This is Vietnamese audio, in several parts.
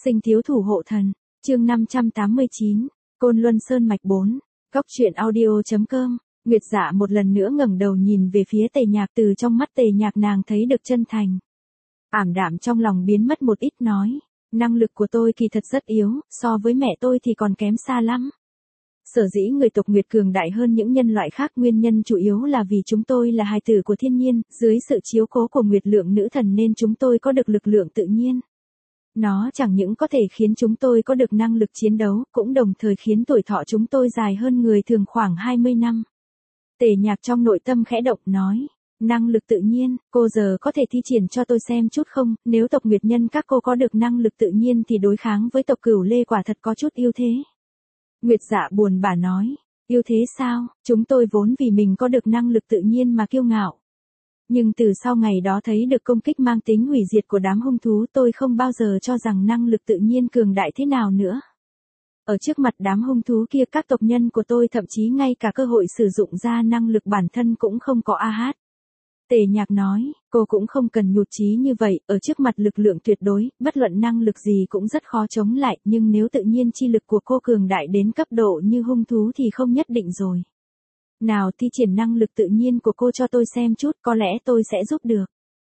Sinh thiếu thủ hộ thần, chương 589, Côn Luân Sơn Mạch 4, Cóc truyện audio.com. Nguyệt Dạ một lần nữa ngẩng đầu nhìn về phía Tề Nhạc, từ trong mắt Tề Nhạc nàng thấy được chân thành. Ảm đạm trong lòng biến mất một ít, nói, năng lực của tôi kỳ thật rất yếu, so với mẹ tôi thì còn kém xa lắm. Sở dĩ người tộc Nguyệt cường đại hơn những nhân loại khác, nguyên nhân chủ yếu là vì chúng tôi là hài tử của thiên nhiên, dưới sự chiếu cố của Nguyệt Lượng nữ thần nên chúng tôi có được lực lượng tự nhiên. Nó chẳng những có thể khiến chúng tôi có được năng lực chiến đấu, cũng đồng thời khiến tuổi thọ chúng tôi dài hơn người thường khoảng 20 năm. Tề Nhạc trong nội tâm khẽ động, nói, năng lực tự nhiên, cô giờ có thể thi triển cho tôi xem chút không? Nếu tộc Nguyệt nhân các cô có được năng lực tự nhiên thì đối kháng với tộc Cửu Lê quả thật có chút ưu thế. Nguyệt Dạ buồn bã nói, ưu thế sao? Chúng tôi vốn vì mình có được năng lực tự nhiên mà kiêu ngạo. Nhưng từ sau ngày đó thấy được công kích mang tính hủy diệt của đám hung thú, tôi không bao giờ cho rằng năng lực tự nhiên cường đại thế nào nữa. Ở trước mặt đám hung thú kia, các tộc nhân của tôi thậm chí ngay cả cơ hội sử dụng ra năng lực bản thân cũng không có. Tề Nhạc nói, cô cũng không cần nhụt chí như vậy, ở trước mặt lực lượng tuyệt đối, bất luận năng lực gì cũng rất khó chống lại, nhưng nếu tự nhiên chi lực của cô cường đại đến cấp độ như hung thú thì không nhất định rồi. Nào, thi triển năng lực tự nhiên của cô cho tôi xem chút, có lẽ tôi sẽ giúp được.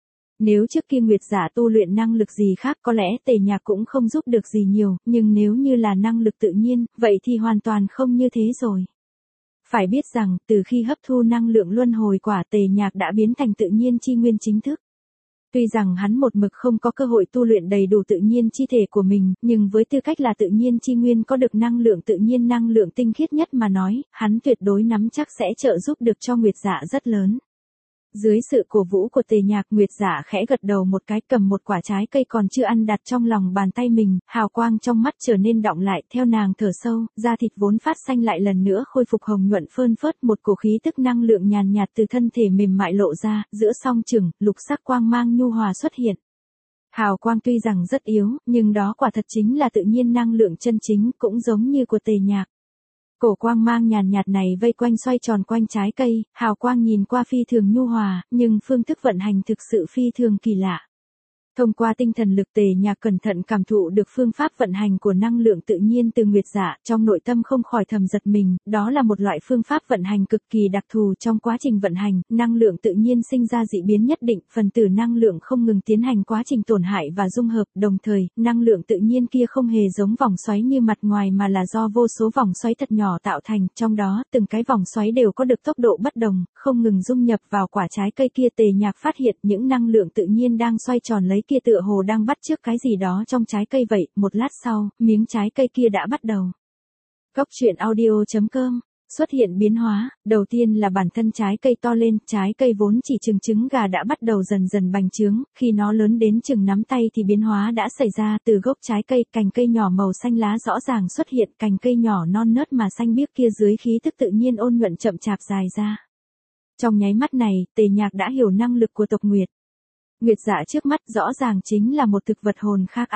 Nếu trước kia Nguyệt Dạ tu luyện năng lực gì khác, có lẽ Tề Nhạc cũng không giúp được gì nhiều, nhưng nếu như là năng lực tự nhiên, vậy thì hoàn toàn không như thế rồi. Phải biết rằng, từ khi hấp thu năng lượng luân hồi quả, Tề Nhạc đã biến thành tự nhiên chi nguyên chính thức. Tuy rằng hắn một mực không có cơ hội tu luyện đầy đủ tự nhiên chi thể của mình, nhưng với tư cách là tự nhiên chi nguyên có được năng lượng tự nhiên, năng lượng tinh khiết nhất mà nói, hắn tuyệt đối nắm chắc sẽ trợ giúp được cho Nguyệt Dạ rất lớn. Dưới sự cổ vũ của Tề Nhạc, Nguyệt Dạ khẽ gật đầu một cái, cầm một quả trái cây còn chưa ăn đặt trong lòng bàn tay mình, hào quang trong mắt trở nên đọng lại, theo nàng thở sâu, da thịt vốn phát xanh lại lần nữa khôi phục hồng nhuận phơn phớt, một cổ khí tức năng lượng nhàn nhạt từ thân thể mềm mại lộ ra, giữa song chừng, lục sắc quang mang nhu hòa xuất hiện. Hào quang tuy rằng rất yếu, nhưng đó quả thật chính là tự nhiên năng lượng chân chính, cũng giống như của Tề Nhạc. Cổ quang mang nhàn nhạt này vây quanh xoay tròn quanh trái cây, hào quang nhìn qua phi thường nhu hòa, nhưng phương thức vận hành thực sự phi thường kỳ lạ. Thông qua tinh thần lực, Tề Nhạc cẩn thận cảm thụ được phương pháp vận hành của năng lượng tự nhiên từ Nguyệt Dạ, trong nội tâm không khỏi thầm giật mình, đó là một loại phương pháp vận hành cực kỳ đặc thù. Trong quá trình vận hành, năng lượng tự nhiên sinh ra dị biến nhất định, phần tử năng lượng không ngừng tiến hành quá trình tổn hại và dung hợp, đồng thời, năng lượng tự nhiên kia không hề giống vòng xoáy như mặt ngoài mà là do vô số vòng xoáy thật nhỏ tạo thành, trong đó, từng cái vòng xoáy đều có được tốc độ bất đồng, không ngừng dung nhập vào quả trái cây kia. Tề Nhạc phát hiện những năng lượng tự nhiên đang xoay tròn lấy kia tựa hồ đang bắt chước cái gì đó trong trái cây vậy, một lát sau, miếng trái cây kia đã bắt đầu. Cóc truyện audio.com xuất hiện biến hóa, đầu tiên là bản thân trái cây to lên, trái cây vốn chỉ chừng trứng gà đã bắt đầu dần dần bành trướng, khi nó lớn đến chừng nắm tay thì biến hóa đã xảy ra, từ gốc trái cây, cành cây nhỏ màu xanh lá rõ ràng xuất hiện, cành cây nhỏ non nớt mà xanh biếc kia dưới khí tức tự nhiên ôn nhuận chậm chạp dài ra. Trong nháy mắt này, Tề Nhạc đã hiểu năng lực của tộc Nguyệt. Nguyệt Dạ trước mắt rõ ràng chính là một thực vật hồn khác.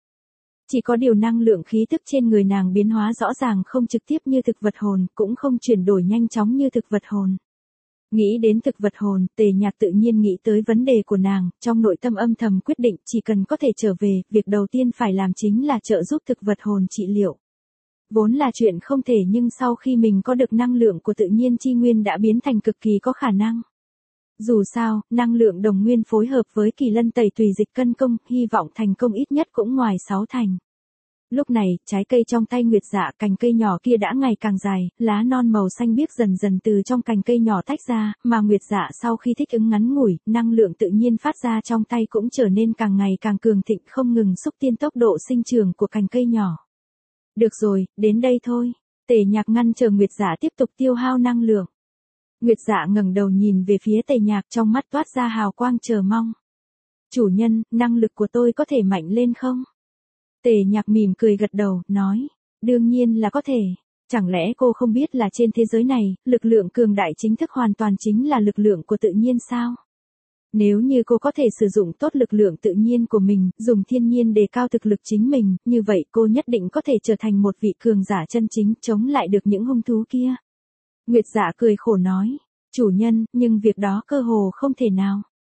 Chỉ có điều năng lượng khí tức trên người nàng biến hóa rõ ràng không trực tiếp như thực vật hồn, cũng không chuyển đổi nhanh chóng như thực vật hồn. Nghĩ đến thực vật hồn, Tề Nhạc tự nhiên nghĩ tới vấn đề của nàng, trong nội tâm âm thầm quyết định chỉ cần có thể trở về, việc đầu tiên phải làm chính là trợ giúp thực vật hồn trị liệu. Vốn là chuyện không thể, nhưng sau khi mình có được năng lượng của tự nhiên chi nguyên đã biến thành cực kỳ có khả năng. Dù sao, năng lượng đồng nguyên phối hợp với kỳ lân tẩy tùy dịch cân công, hy vọng thành công ít nhất cũng ngoài 6 thành. Lúc này, trái cây trong tay Nguyệt Dạ, cành cây nhỏ kia đã ngày càng dài, lá non màu xanh biếc dần dần từ trong cành cây nhỏ tách ra, mà Nguyệt Dạ sau khi thích ứng ngắn ngủi, năng lượng tự nhiên phát ra trong tay cũng trở nên càng ngày càng cường thịnh, không ngừng xúc tiến tốc độ sinh trưởng của cành cây nhỏ. Được rồi, đến đây thôi. Tề Nhạc ngăn chờ Nguyệt Dạ tiếp tục tiêu hao năng lượng. Nguyệt Dạ ngẩng đầu nhìn về phía Tề Nhạc, trong mắt toát ra hào quang chờ mong. Chủ nhân, năng lực của tôi có thể mạnh lên không? Tề Nhạc mỉm cười gật đầu, nói, đương nhiên là có thể. Chẳng lẽ cô không biết là trên thế giới này, lực lượng cường đại chính thức hoàn toàn chính là lực lượng của tự nhiên sao? Nếu như cô có thể sử dụng tốt lực lượng tự nhiên của mình, dùng thiên nhiên đề cao thực lực chính mình, như vậy cô nhất định có thể trở thành một vị cường giả chân chính, chống lại được những hung thú kia. Nguyệt Dạ cười khổ nói, chủ nhân, nhưng việc đó cơ hồ không thể nào.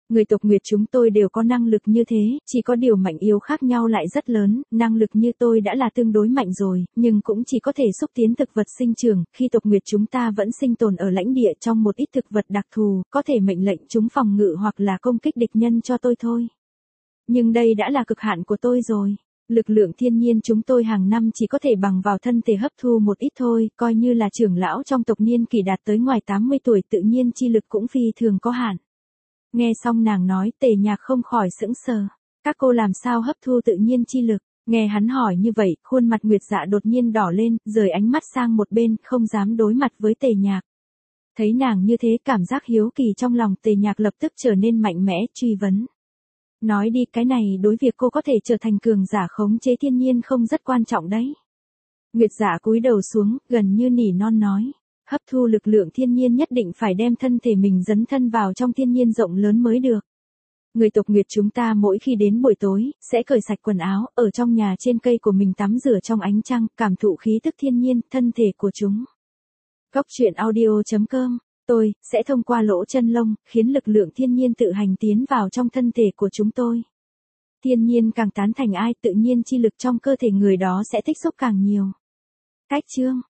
Người tộc Nguyệt chúng tôi đều có năng lực như thế, chỉ có điều mạnh yếu khác nhau lại rất lớn, năng lực như tôi đã là tương đối mạnh rồi, nhưng cũng chỉ có thể xúc tiến thực vật sinh trưởng, khi tộc Nguyệt chúng ta vẫn sinh tồn ở lãnh địa trong một ít thực vật đặc thù, có thể mệnh lệnh chúng phòng ngự hoặc là công kích địch nhân cho tôi thôi. Nhưng đây đã là cực hạn của tôi rồi. Lực lượng thiên nhiên chúng tôi hàng năm chỉ có thể bằng vào thân thể hấp thu một ít thôi, coi như là trưởng lão trong tộc niên kỷ đạt tới ngoài 80 tuổi tự nhiên chi lực cũng phi thường có hạn. Nghe xong nàng nói, Tề Nhạc không khỏi sững sờ. Các cô làm sao hấp thu tự nhiên chi lực? Nghe hắn hỏi như vậy, khuôn mặt Nguyệt Dạ đột nhiên đỏ lên, rời ánh mắt sang một bên, không dám đối mặt với Tề Nhạc. Thấy nàng như thế, cảm giác hiếu kỳ trong lòng Tề Nhạc lập tức trở nên mạnh mẽ, truy vấn. Nói đi, cái này đối việc cô có thể trở thành cường giả khống chế thiên nhiên không rất quan trọng đấy. Nguyệt Dạ cúi đầu xuống, gần như nỉ non nói. Hấp thu lực lượng thiên nhiên nhất định phải đem thân thể mình dấn thân vào trong thiên nhiên rộng lớn mới được. Người tộc Nguyệt chúng ta mỗi khi đến buổi tối, sẽ cởi sạch quần áo, ở trong nhà trên cây của mình tắm rửa trong ánh trăng, cảm thụ khí tức thiên nhiên, thân thể của chúng. Góc truyện audio.com, tôi, sẽ thông qua lỗ chân lông, khiến lực lượng thiên nhiên tự hành tiến vào trong thân thể của chúng tôi. Thiên nhiên càng tán thành ai, tự nhiên chi lực trong cơ thể người đó sẽ tích xúc càng nhiều. Cách chương